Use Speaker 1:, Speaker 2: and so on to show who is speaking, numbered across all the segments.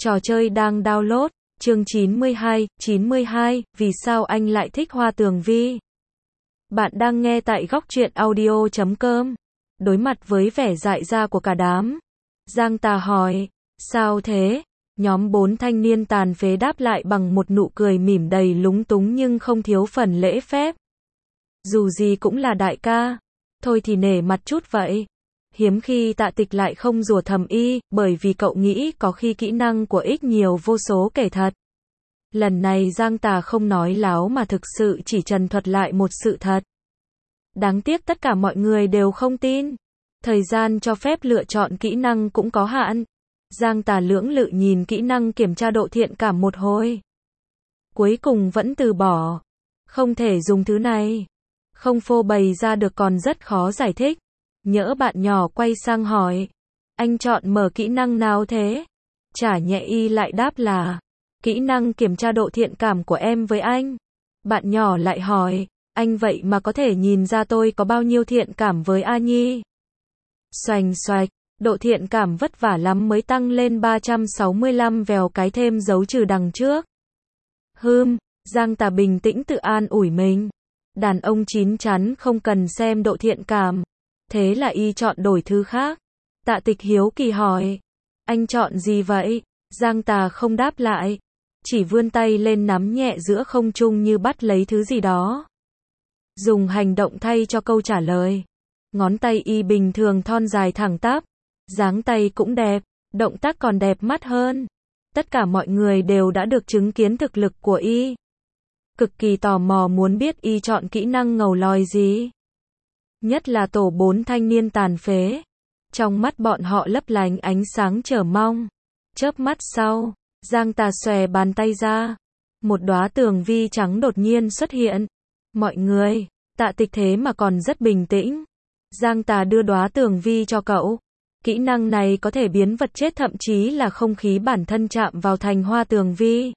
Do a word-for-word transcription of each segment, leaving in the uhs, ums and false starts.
Speaker 1: Trò chơi đang download, chương chín mươi hai, chín mươi hai, vì sao anh lại thích Hoa Tường Vi? Bạn đang nghe tại góc truyện audio chấm com. Đối mặt với vẻ dại ra của cả đám, Giang Tà hỏi, sao thế? Nhóm bốn thanh niên tàn phế đáp lại bằng một nụ cười mỉm đầy lúng túng nhưng không thiếu phần lễ phép. Dù gì cũng là đại ca, thôi thì nể mặt chút vậy. Hiếm khi Tạ Tịch lại không rủa thầm y, bởi vì cậu nghĩ có khi kỹ năng của ích nhiều vô số kể thật. Lần này Giang Tà không nói láo mà thực sự chỉ trần thuật lại một sự thật. Đáng tiếc tất cả mọi người đều không tin. Thời gian cho phép lựa chọn kỹ năng cũng có hạn. Giang Tà lưỡng lự nhìn kỹ năng kiểm tra độ thiện cảm một hồi. Cuối cùng vẫn từ bỏ. Không thể dùng thứ này. Không phô bày ra được còn rất khó giải thích. Nhỡ bạn nhỏ quay sang hỏi, anh chọn mở kỹ năng nào thế? Chả nhẹ y lại đáp là, kỹ năng kiểm tra độ thiện cảm của em với anh. Bạn nhỏ lại hỏi, anh vậy mà có thể nhìn ra tôi có bao nhiêu thiện cảm với A Nhi? Xoành xoạch, độ thiện cảm vất vả lắm mới tăng lên ba trăm sáu mươi lăm vèo cái thêm dấu trừ đằng trước. Hừm, Giang Tà bình tĩnh tự an ủi mình. Đàn ông chín chắn không cần xem độ thiện cảm. Thế là y chọn đổi thứ khác. Tạ Tịch hiếu kỳ hỏi, anh chọn gì vậy? Giang Tà không đáp lại, chỉ vươn tay lên nắm nhẹ giữa không trung như bắt lấy thứ gì đó. Dùng hành động thay cho câu trả lời. Ngón tay y bình thường thon dài thẳng tắp, dáng tay cũng đẹp, động tác còn đẹp mắt hơn. Tất cả mọi người đều đã được chứng kiến thực lực của y. Cực kỳ tò mò muốn biết y chọn kỹ năng ngầu lòi gì. Nhất là tổ bốn thanh niên tàn phế. Trong mắt bọn họ lấp lánh ánh sáng chờ mong. Chớp mắt sau, Giang Tà xòe bàn tay ra. Một đóa tường vi trắng đột nhiên xuất hiện. Mọi người, Tạ Tịch thế mà còn rất bình tĩnh. Giang Tà đưa đóa tường vi cho cậu. Kỹ năng này có thể biến vật chết thậm chí là không khí bản thân chạm vào thành hoa tường vi.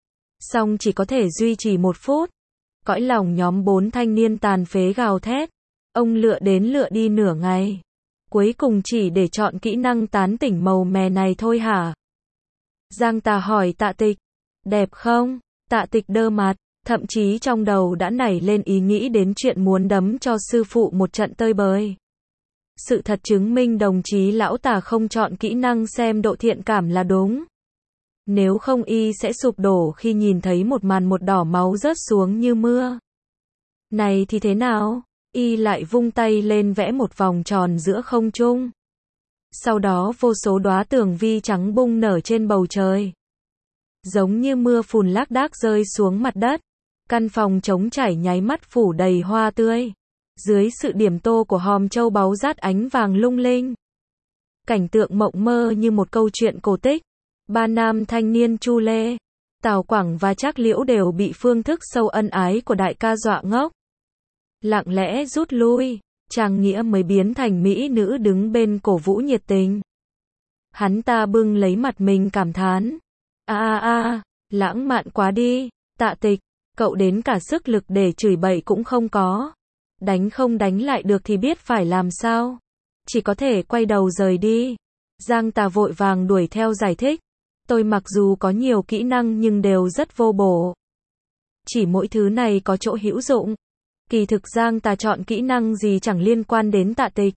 Speaker 1: Song chỉ có thể duy trì một phút. Cõi lòng nhóm bốn thanh niên tàn phế gào thét. Ông lựa đến lựa đi nửa ngày. Cuối cùng chỉ để chọn kỹ năng tán tỉnh màu mè này thôi hả? Giang Tà hỏi Tạ Tịch. Đẹp không? Tạ Tịch đơ mặt, thậm chí trong đầu đã nảy lên ý nghĩ đến chuyện muốn đấm cho sư phụ một trận tơi bời. Sự thật chứng minh đồng chí lão Tà không chọn kỹ năng xem độ thiện cảm là đúng. Nếu không y sẽ sụp đổ khi nhìn thấy một màn một đỏ máu rớt xuống như mưa. Này thì thế nào? Y lại vung tay lên vẽ một vòng tròn giữa không trung. Sau đó vô số đóa tường vi trắng bung nở trên bầu trời. Giống như mưa phùn lác đác rơi xuống mặt đất. Căn phòng trống trải nháy mắt phủ đầy hoa tươi. Dưới sự điểm tô của hòm châu báu rát ánh vàng lung linh. Cảnh tượng mộng mơ như một câu chuyện cổ tích. Ba nam thanh niên Chu Lê, Tào Quảng và Trác Liễu đều bị phương thức sâu ân ái của đại ca dọa ngốc. Lặng lẽ rút lui, Trang Nghĩa mới biến thành mỹ nữ đứng bên cổ vũ nhiệt tình. Hắn ta bưng lấy mặt mình cảm thán. A a a, lãng mạn quá đi, Tạ Tịch, cậu đến cả sức lực để chửi bậy cũng không có. Đánh không đánh lại được thì biết phải làm sao. Chỉ có thể quay đầu rời đi. Giang Tà vội vàng đuổi theo giải thích. Tôi mặc dù có nhiều kỹ năng nhưng đều rất vô bổ. Chỉ mỗi thứ này có chỗ hữu dụng. Kỳ thực Giang Tà chọn kỹ năng gì chẳng liên quan đến Tạ Tịch.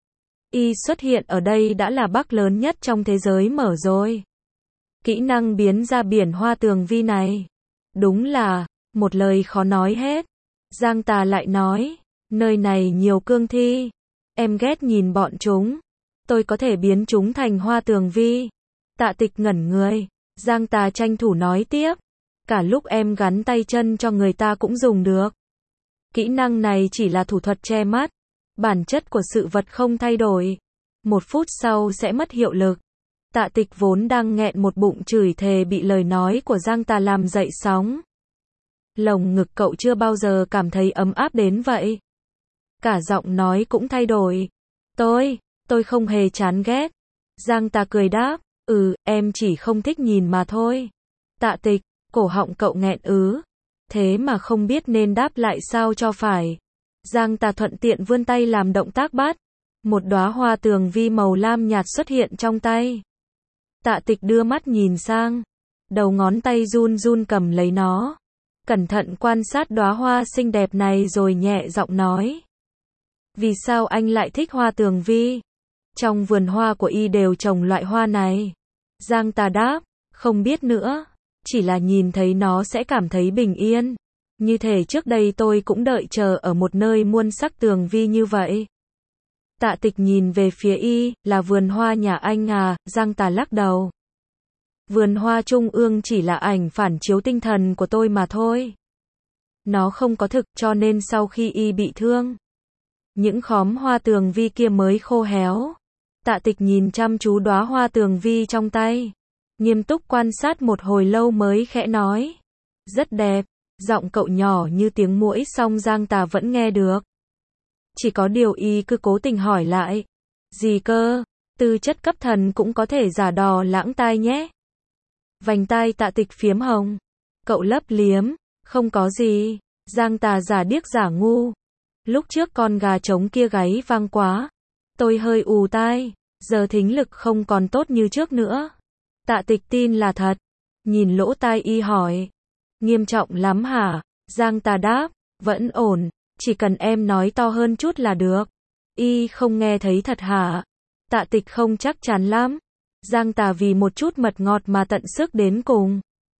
Speaker 1: Y xuất hiện ở đây đã là bug lớn nhất trong thế giới mở rồi. Kỹ năng biến ra biển hoa tường vi này. Đúng là, một lời khó nói hết. Giang Tà lại nói, nơi này nhiều cương thi. Em ghét nhìn bọn chúng. Tôi có thể biến chúng thành hoa tường vi. Tạ Tịch ngẩn người. Giang Tà tranh thủ nói tiếp. Cả lúc em gắn tay chân cho người ta cũng dùng được. Kỹ năng này chỉ là thủ thuật che mắt. Bản chất của sự vật không thay đổi. Một phút sau sẽ mất hiệu lực. Tạ Tịch vốn đang nghẹn một bụng chửi thề bị lời nói của Giang Tà làm dậy sóng. Lồng ngực cậu chưa bao giờ cảm thấy ấm áp đến vậy. Cả giọng nói cũng thay đổi. Tôi, tôi không hề chán ghét. Giang Tà cười đáp, ừ, em chỉ không thích nhìn mà thôi. Tạ Tịch, cổ họng cậu nghẹn ứ. Thế mà không biết nên đáp lại sao cho phải. Giang Tà thuận tiện vươn tay làm động tác bắt. Một đóa hoa tường vi màu lam nhạt xuất hiện trong tay. Tạ Tịch đưa mắt nhìn sang, đầu ngón tay run run cầm lấy nó, cẩn thận quan sát đóa hoa xinh đẹp này rồi nhẹ giọng nói. Vì sao anh lại thích hoa tường vi? Trong vườn hoa của y đều trồng loại hoa này. Giang Tà đáp, không biết nữa, chỉ là nhìn thấy nó sẽ cảm thấy bình yên. Như thể trước đây tôi cũng đợi chờ ở một nơi muôn sắc tường vi như vậy. Tạ Tịch nhìn về phía y, là vườn hoa nhà anh à? Giang Tà lắc đầu. Vườn hoa trung ương chỉ là ảnh phản chiếu tinh thần của tôi mà thôi. Nó không có thực, cho nên sau khi y bị thương, những khóm hoa tường vi kia mới khô héo. Tạ Tịch nhìn chăm chú đóa hoa tường vi trong tay, nghiêm túc quan sát một hồi lâu mới khẽ nói. Rất đẹp. Giọng cậu nhỏ như tiếng muỗi song Giang Tà vẫn nghe được. Chỉ có điều y cứ cố tình hỏi lại. Gì cơ? Tư chất cấp thần cũng có thể giả đò lãng tai nhé. Vành tai Tạ Tịch phiếm hồng. Cậu lấp liếm. Không có gì. Giang Tà giả điếc giả ngu. Lúc trước con gà trống kia gáy vang quá. Tôi hơi ù tai. Giờ thính lực không còn tốt như trước nữa. Tạ Tịch tin là thật. Nhìn lỗ tai y hỏi. Nghiêm trọng lắm hả? Giang Tà đáp. Vẫn ổn. Chỉ cần em nói to hơn chút là được. Y không nghe thấy thật hả? Tạ Tịch không chắc chắn lắm. Giang Tà vì một chút mật ngọt mà tận sức đến cùng.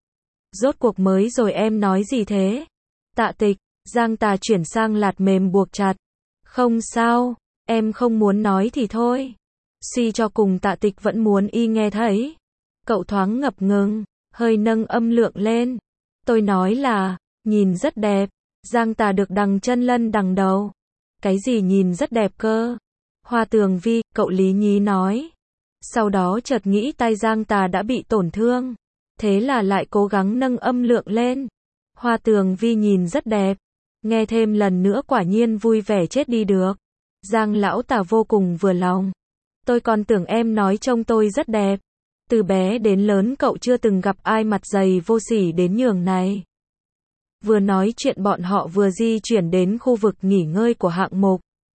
Speaker 1: Rốt cuộc mới rồi em nói gì thế? Tạ Tịch. Giang Tà chuyển sang lạt mềm buộc chặt. Không sao. Em không muốn nói thì thôi. Suy cho cùng Tạ Tịch vẫn muốn y nghe thấy. Cậu thoáng ngập ngừng, hơi nâng âm lượng lên. Tôi nói là, nhìn rất đẹp. Giang Tà được đằng chân lân đằng đầu. Cái gì nhìn rất đẹp cơ? Hoa tường vi, cậu lý nhí nói. Sau đó chợt nghĩ tai Giang Tà đã bị tổn thương. Thế là lại cố gắng nâng âm lượng lên. Hoa tường vi nhìn rất đẹp. Nghe thêm lần nữa quả nhiên vui vẻ chết đi được. Giang lão Tà vô cùng vừa lòng. Tôi còn tưởng em nói trông tôi rất đẹp. Từ bé đến lớn cậu chưa từng gặp ai mặt dày vô sỉ đến nhường này. Vừa nói chuyện bọn họ vừa di chuyển đến khu vực nghỉ ngơi của hạng mục.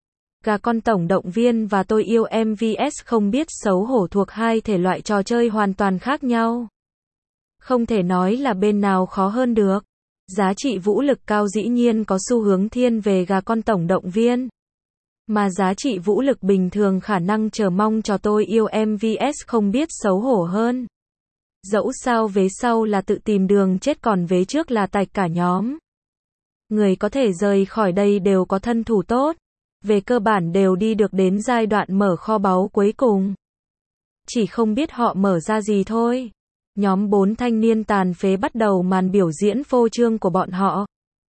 Speaker 1: Gà con tổng động viên và tôi yêu em vs không biết xấu hổ thuộc hai thể loại trò chơi hoàn toàn khác nhau. Không thể nói là bên nào khó hơn được. Giá trị vũ lực cao dĩ nhiên có xu hướng thiên về gà con tổng động viên. Mà giá trị vũ lực bình thường khả năng chờ mong cho tôi yêu em vs không biết xấu hổ hơn. Dẫu sao vế sau là tự tìm đường chết còn vế trước là tạch cả nhóm. Người có thể rời khỏi đây đều có thân thủ tốt. Về cơ bản đều đi được đến giai đoạn mở kho báu cuối cùng. Chỉ không biết họ mở ra gì thôi. Nhóm bốn thanh niên tàn phế bắt đầu màn biểu diễn phô trương của bọn họ.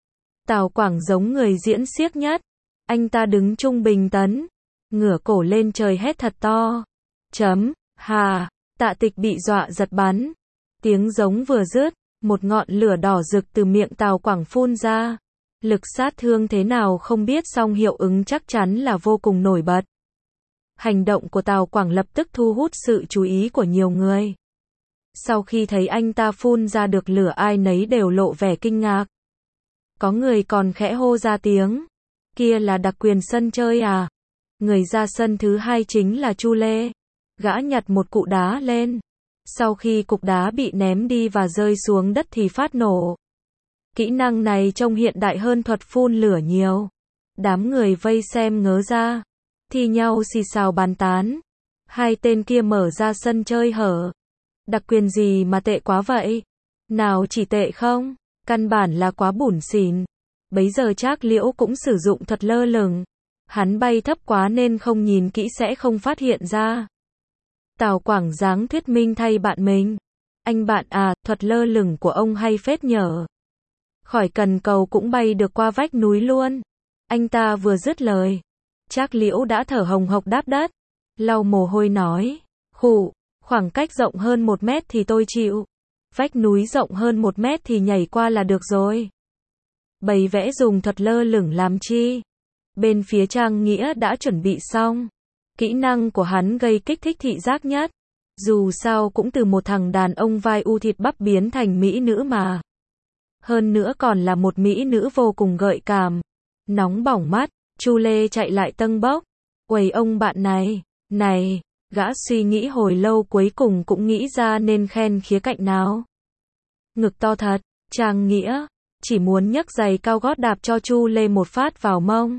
Speaker 1: Tào Quảng giống người diễn xiếc nhất. Anh ta đứng trung bình tấn, ngửa cổ lên trời hét thật to. Chấm, hà, Tạ Tịch bị dọa giật bắn. Tiếng giống vừa dứt, một ngọn lửa đỏ rực từ miệng Tào Quảng phun ra. Lực sát thương thế nào không biết song hiệu ứng chắc chắn là vô cùng nổi bật. Hành động của Tào Quảng lập tức thu hút sự chú ý của nhiều người. Sau khi thấy anh ta phun ra được lửa ai nấy đều lộ vẻ kinh ngạc. Có người còn khẽ hô ra tiếng. Kia là đặc quyền sân chơi à? Người ra sân thứ hai chính là Chu Lê. Gã nhặt một cụ đá lên. Sau khi cục đá bị ném đi và rơi xuống đất thì phát nổ. Kỹ năng này trông hiện đại hơn thuật phun lửa nhiều. Đám người vây xem ngớ ra. Thi nhau xì xào bàn tán. Hai tên kia mở ra sân chơi hở. Đặc quyền gì mà tệ quá vậy? Nào chỉ tệ không? Căn bản là quá bủn xỉn. Bấy giờ Trác Liễu cũng sử dụng thuật lơ lửng. Hắn bay thấp quá nên không nhìn kỹ sẽ không phát hiện ra. Tào Quảng giáng thuyết minh thay bạn mình. Anh bạn à, thuật lơ lửng của ông hay phết nhở. Khỏi cần cầu cũng bay được qua vách núi luôn. Anh ta vừa dứt lời. Trác Liễu đã thở hồng hộc đáp đất. Lau mồ hôi nói. Khụ, khoảng cách rộng hơn một mét thì tôi chịu. Vách núi rộng hơn một mét thì nhảy qua là được rồi. Bày vẽ dùng thuật lơ lửng làm chi? Bên phía Trang Nghĩa đã chuẩn bị xong. Kỹ năng của hắn gây kích thích thị giác nhất. Dù sao cũng từ một thằng đàn ông vai u thịt bắp biến thành mỹ nữ mà. Hơn nữa còn là một mỹ nữ vô cùng gợi cảm. Nóng bỏng mắt, Chu Lê chạy lại tâng bốc. Uầy ông bạn này, này, Gã suy nghĩ hồi lâu cuối cùng cũng nghĩ ra nên khen khía cạnh nào. Ngực to thật, Trang Nghĩa, chỉ muốn nhấc giày cao gót đạp cho Chu Lê một phát vào mông.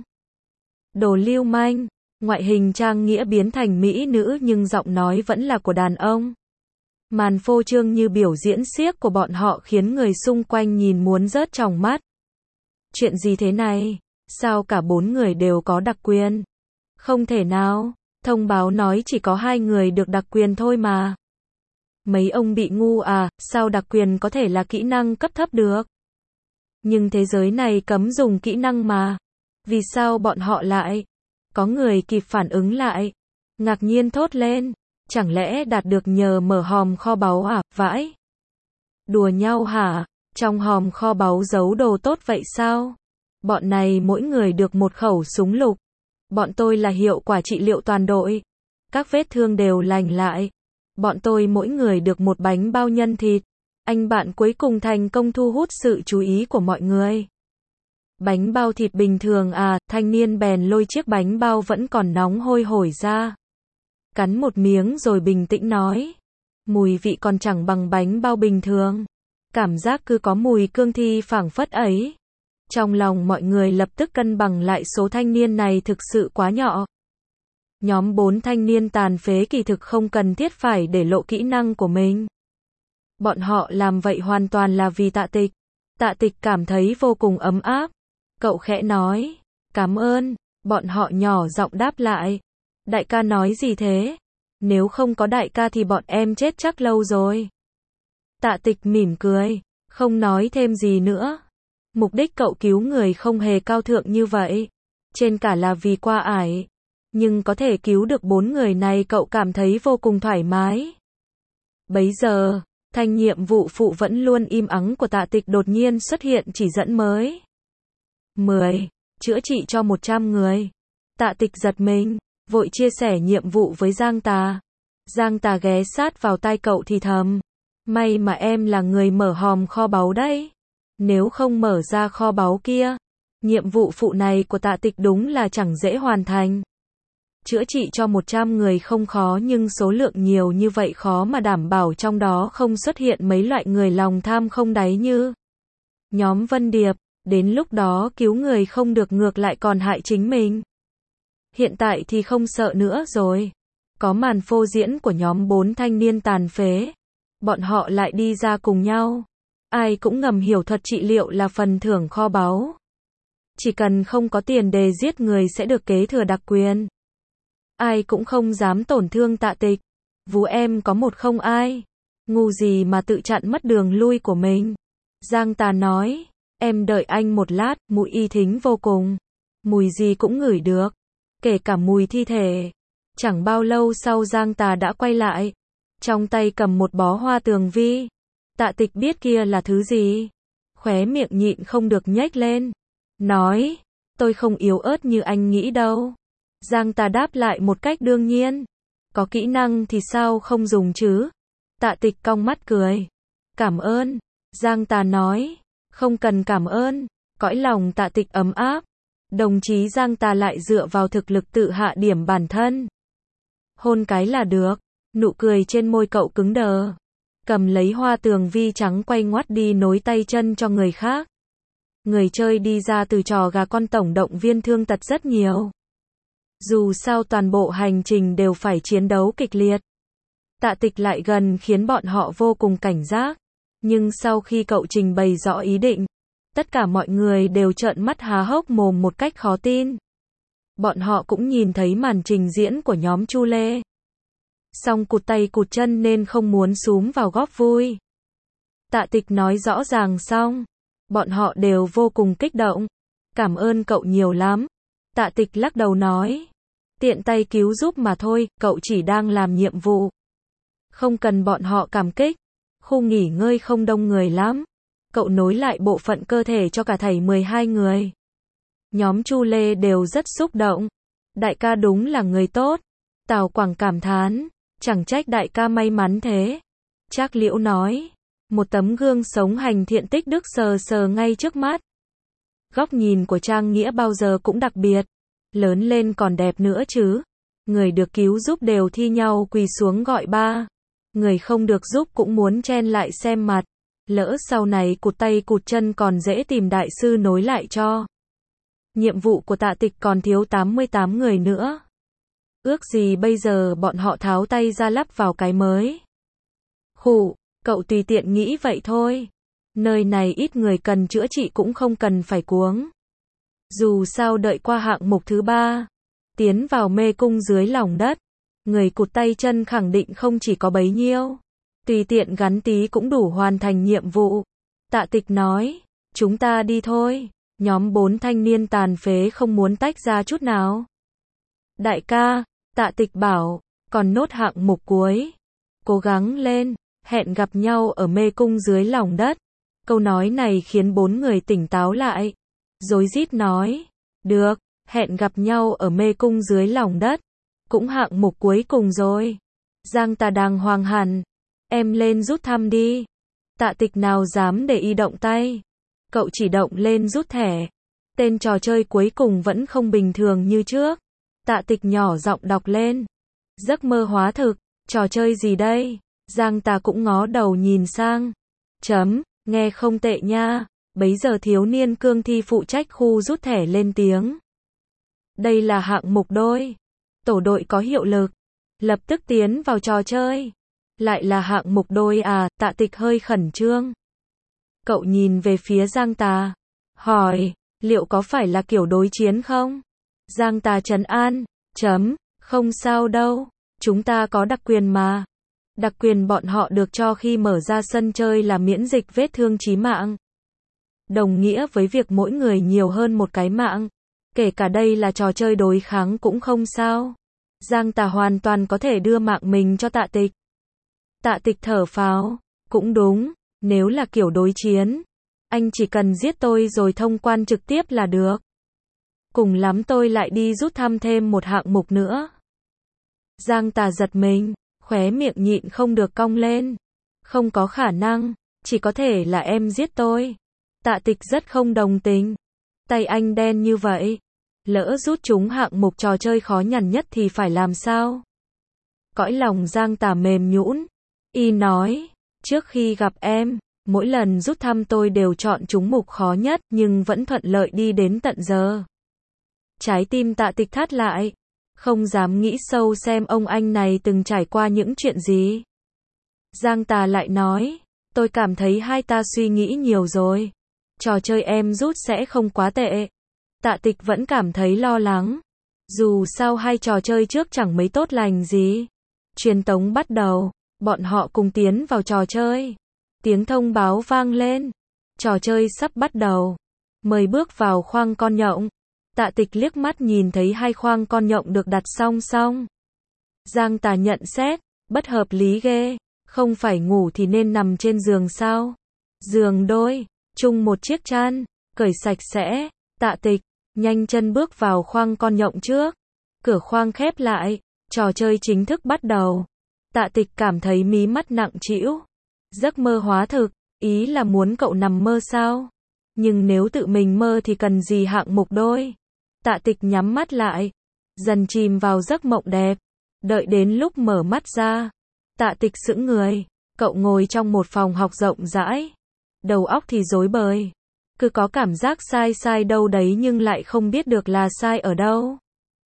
Speaker 1: Đồ lưu manh, ngoại hình Trang Nghĩa biến thành mỹ nữ nhưng giọng nói vẫn là của đàn ông. Màn phô trương như biểu diễn xiếc của bọn họ khiến người xung quanh nhìn muốn rớt tròng mắt. Chuyện gì thế này? Sao cả bốn người đều có đặc quyền? Không thể nào, thông báo nói chỉ có hai người được đặc quyền thôi mà. Mấy ông bị ngu à, sao đặc quyền có thể là kỹ năng cấp thấp được? Nhưng thế giới này cấm dùng kỹ năng mà. Vì sao bọn họ lại? Có người kịp phản ứng lại. Ngạc nhiên thốt lên. Chẳng lẽ đạt được nhờ mở hòm kho báu à, vãi? Đùa nhau hả? Trong hòm kho báu giấu đồ tốt vậy sao? Bọn này mỗi người được một khẩu súng lục. Bọn tôi là hiệu quả trị liệu toàn đội. Các vết thương đều lành lại. Bọn tôi mỗi người được một bánh bao nhân thịt. Anh bạn cuối cùng thành công thu hút sự chú ý của mọi người. Bánh bao thịt bình thường à, thanh niên bèn lôi chiếc bánh bao vẫn còn nóng hôi hổi ra. Cắn một miếng rồi bình tĩnh nói. Mùi vị còn chẳng bằng bánh bao bình thường. Cảm giác cứ có mùi cương thi phảng phất ấy. Trong lòng mọi người lập tức cân bằng lại số thanh niên này thực sự quá nhỏ. Nhóm bốn thanh niên tàn phế kỳ thực không cần thiết phải để lộ kỹ năng của mình. Bọn họ làm vậy hoàn toàn là vì Tạ Tịch. Tạ Tịch cảm thấy vô cùng ấm áp. Cậu khẽ nói. Cảm ơn. Bọn họ nhỏ giọng đáp lại. Đại ca nói gì thế? Nếu không có đại ca thì bọn em chết chắc lâu rồi. Tạ Tịch mỉm cười. Không nói thêm gì nữa. Mục đích cậu cứu người không hề cao thượng như vậy. Trên cả là vì qua ải. Nhưng có thể cứu được bốn người này cậu cảm thấy vô cùng thoải mái. Bấy giờ, thanh nhiệm vụ phụ vẫn luôn im ắng của Tạ Tịch đột nhiên xuất hiện chỉ dẫn mới. mười. Chữa trị cho một trăm người. Tạ Tịch giật mình, vội chia sẻ nhiệm vụ với Giang Tà. Giang Tà ghé sát vào tai cậu thì thầm. May mà em là người mở hòm kho báu đấy. Nếu không mở ra kho báu kia, nhiệm vụ phụ này của Tạ Tịch đúng là chẳng dễ hoàn thành. Chữa trị cho một trăm người không khó nhưng số lượng nhiều như vậy khó mà đảm bảo trong đó không xuất hiện mấy loại người lòng tham không đáy như nhóm Vân Điệp, đến lúc đó cứu người không được ngược lại còn hại chính mình. Hiện tại thì không sợ nữa rồi. Có màn phô diễn của nhóm bốn thanh niên tàn phế. Bọn họ lại đi ra cùng nhau. Ai cũng ngầm hiểu thuật trị liệu là phần thưởng kho báu. Chỉ cần không có tiền đề giết người sẽ được kế thừa đặc quyền. Ai cũng không dám tổn thương Tạ Tịch. Vú em có một không ai. Ngu gì mà tự chặn mất đường lui của mình. Giang Tà nói. Em đợi anh một lát, mùi y thính vô cùng. Mùi gì cũng ngửi được. Kể cả mùi thi thể. Chẳng bao lâu sau Giang Tà đã quay lại. Trong tay cầm một bó hoa tường vi. Tạ Tịch biết kia là thứ gì. Khóe miệng nhịn không được nhếch lên. Nói. Tôi không yếu ớt như anh nghĩ đâu. Giang Tà đáp lại một cách đương nhiên. Có kỹ năng thì sao không dùng chứ? Tạ Tịch cong mắt cười. Cảm ơn. Giang Tà nói. Không cần cảm ơn. Cõi lòng Tạ Tịch ấm áp. Đồng chí Giang Tà lại dựa vào thực lực tự hạ điểm bản thân. Hôn cái là được. Nụ cười trên môi cậu cứng đờ. Cầm lấy hoa tường vi trắng quay ngoắt đi nối tay chân cho người khác. Người chơi đi ra từ trò gà con tổng động viên thương tật rất nhiều. Dù sao toàn bộ hành trình đều phải chiến đấu kịch liệt. Tạ Tịch lại gần khiến bọn họ vô cùng cảnh giác. Nhưng sau khi cậu trình bày rõ ý định, tất cả mọi người đều trợn mắt há hốc mồm một cách khó tin. Bọn họ cũng nhìn thấy màn trình diễn của nhóm Chu Lê. Song cụt tay cụt chân nên không muốn xúm vào góp vui. Tạ Tịch nói rõ ràng xong. Bọn họ đều vô cùng kích động. Cảm ơn cậu nhiều lắm. Tạ Tịch lắc đầu nói. Tiện tay cứu giúp mà thôi, cậu chỉ đang làm nhiệm vụ. Không cần bọn họ cảm kích. Khu nghỉ ngơi không đông người lắm. Cậu nối lại bộ phận cơ thể cho cả thảy mười hai người. Nhóm Chu Lê đều rất xúc động. Đại ca đúng là người tốt. Tào Quảng cảm thán. Chẳng trách đại ca may mắn thế. Trác Liễu nói. Một tấm gương sống hành thiện tích đức sờ sờ ngay trước mắt. Góc nhìn của Trang Nghĩa bao giờ cũng đặc biệt. Lớn lên còn đẹp nữa chứ. Người được cứu giúp đều thi nhau quỳ xuống gọi ba. Người không được giúp cũng muốn chen lại xem mặt. Lỡ sau này cụt tay cụt chân còn dễ tìm đại sư nối lại cho. Nhiệm vụ của Tạ Tịch còn thiếu tám mươi tám người nữa. Ước gì bây giờ bọn họ tháo tay ra lắp vào cái mới. Khụ, cậu tùy tiện nghĩ vậy thôi. Nơi này ít người cần chữa trị cũng không cần phải cuống. Dù sao đợi qua hạng mục thứ ba, tiến vào mê cung dưới lòng đất, người cụt tay chân khẳng định không chỉ có bấy nhiêu. Tùy tiện gắn tí cũng đủ hoàn thành nhiệm vụ. Tạ Tịch nói, chúng ta đi thôi. Nhóm bốn thanh niên tàn phế không muốn tách ra chút nào. Đại ca, Tạ Tịch bảo, còn nốt hạng mục cuối. Cố gắng lên, hẹn gặp nhau ở mê cung dưới lòng đất. Câu nói này khiến bốn người tỉnh táo lại. Rối rít nói, được, hẹn gặp nhau ở mê cung dưới lòng đất. Cũng hạng mục cuối cùng rồi. Giang Tà đàng hoàng hẳn. Em lên rút thăm đi. Tạ Tịch nào dám để y động tay. Cậu chỉ động lên rút thẻ. Tên trò chơi cuối cùng vẫn không bình thường như trước. Tạ Tịch nhỏ giọng đọc lên. Giấc mơ hóa thực, trò chơi gì đây? Giang Tà cũng ngó đầu nhìn sang. Chấm, nghe không tệ nha. Bấy giờ thiếu niên cương thi phụ trách khu rút thẻ lên tiếng. Đây là hạng mục đôi. Tổ đội có hiệu lực. Lập tức tiến vào trò chơi. Lại là hạng mục đôi à? Tạ Tịch hơi khẩn trương. Cậu nhìn về phía Giang Tà. Hỏi, liệu có phải là kiểu đối chiến không? Giang Tà trấn an. Chấm, không sao đâu. Chúng ta có đặc quyền mà. Đặc quyền bọn họ được cho khi mở ra sân chơi là miễn dịch vết thương chí mạng. Đồng nghĩa với việc mỗi người nhiều hơn một cái mạng. Kể cả đây là trò chơi đối kháng cũng không sao. Giang Tà hoàn toàn có thể đưa mạng mình cho Tạ Tịch. Tạ Tịch thở phào. Cũng đúng, nếu là kiểu đối chiến, anh chỉ cần giết tôi rồi thông quan trực tiếp là được. Cùng lắm tôi lại đi rút thăm thêm một hạng mục nữa. Giang Tà giật mình, khóe miệng nhịn không được cong lên. Không có khả năng, chỉ có thể là em giết tôi. Tạ Tịch rất không đồng tình. Tay anh đen như vậy. Lỡ rút trúng hạng mục trò chơi khó nhằn nhất thì phải làm sao? Cõi lòng Giang Tà mềm nhũn. Y nói, trước khi gặp em, mỗi lần rút thăm tôi đều chọn trúng mục khó nhất nhưng vẫn thuận lợi đi đến tận giờ. Trái tim Tạ Tịch thắt lại. Không dám nghĩ sâu xem ông anh này từng trải qua những chuyện gì. Giang Tà lại nói, tôi cảm thấy hai ta suy nghĩ nhiều rồi. Trò chơi em rút sẽ không quá tệ. Tạ Tịch vẫn cảm thấy lo lắng. Dù sao hai trò chơi trước chẳng mấy tốt lành gì. Truyền tống bắt đầu, bọn họ cùng tiến vào trò chơi. Tiếng thông báo vang lên. Trò chơi sắp bắt đầu. Mời bước vào khoang con nhộng. Tạ Tịch liếc mắt nhìn thấy hai khoang con nhộng được đặt song song. Giang Tà nhận xét, bất hợp lý ghê. Không phải ngủ thì nên nằm trên giường sao? Giường đôi, chung một chiếc chăn, cởi sạch sẽ. Tạ Tịch, nhanh chân bước vào khoang con nhộng trước. Cửa khoang khép lại, trò chơi chính thức bắt đầu. Tạ Tịch cảm thấy mí mắt nặng trĩu. Giấc mơ hóa thực, ý là muốn cậu nằm mơ sao? Nhưng nếu tự mình mơ thì cần gì hạng mục đôi? Tạ Tịch nhắm mắt lại, dần chìm vào giấc mộng đẹp. Đợi đến lúc mở mắt ra, Tạ Tịch sững người. Cậu ngồi trong một phòng học rộng rãi. Đầu óc thì rối bời. Cứ có cảm giác sai sai đâu đấy nhưng lại không biết được là sai ở đâu.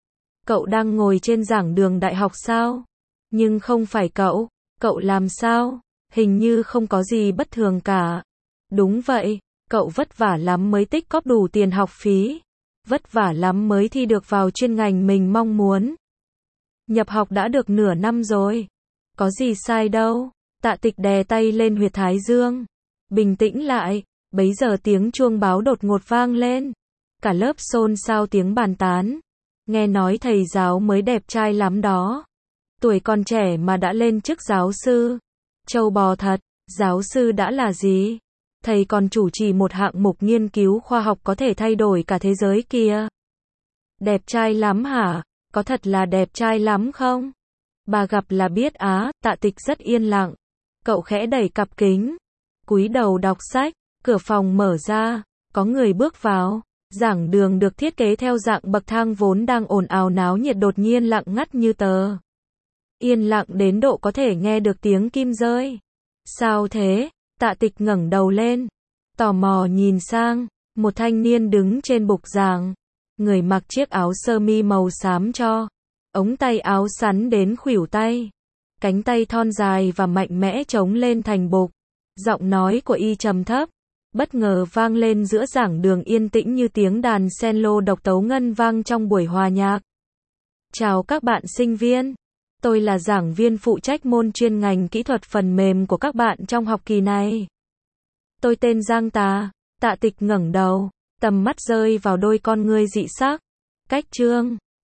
Speaker 1: Cậu đang ngồi trên giảng đường đại học sao? Nhưng không phải cậu. Cậu làm sao? Hình như không có gì bất thường cả. Đúng vậy, cậu vất vả lắm mới tích cóp đủ tiền học phí. Vất vả lắm mới thi được vào chuyên ngành mình mong muốn. Nhập học đã được nửa năm rồi. Có gì sai đâu. Tạ Tịch đè tay lên huyệt thái dương. Bình tĩnh lại. Bấy giờ tiếng chuông báo đột ngột vang lên. Cả lớp xôn xao tiếng bàn tán. Nghe nói thầy giáo mới đẹp trai lắm đó. Tuổi còn trẻ mà đã lên chức giáo sư. Trâu bò thật, giáo sư đã là gì? Thầy còn chủ trì một hạng mục nghiên cứu khoa học có thể thay đổi cả thế giới kia. Đẹp trai lắm hả? Có thật là đẹp trai lắm không? Bà gặp là biết á. Tạ Tịch rất yên lặng. Cậu khẽ đẩy cặp kính. Cúi đầu đọc sách. Cửa phòng mở ra. Có người bước vào. Giảng đường được thiết kế theo dạng bậc thang vốn đang ồn ào náo nhiệt đột nhiên lặng ngắt như tờ. Yên lặng đến độ có thể nghe được tiếng kim rơi. Sao thế? Tạ Tịch ngẩng đầu lên, tò mò nhìn sang, một thanh niên đứng trên bục giảng, người mặc chiếc áo sơ mi màu xám cho, ống tay áo sắn đến khuỷu tay, cánh tay thon dài và mạnh mẽ chống lên thành bục. Giọng nói của y trầm thấp, bất ngờ vang lên giữa giảng đường yên tĩnh như tiếng đàn cello độc tấu ngân vang trong buổi hòa nhạc. Chào các bạn sinh viên, tôi là giảng viên phụ trách môn chuyên ngành kỹ thuật phần mềm của các bạn trong học kỳ này. Tôi tên Giang Tà. Tạ Tịch ngẩng đầu, tầm mắt rơi vào đôi con ngươi dị sắc, cách chương.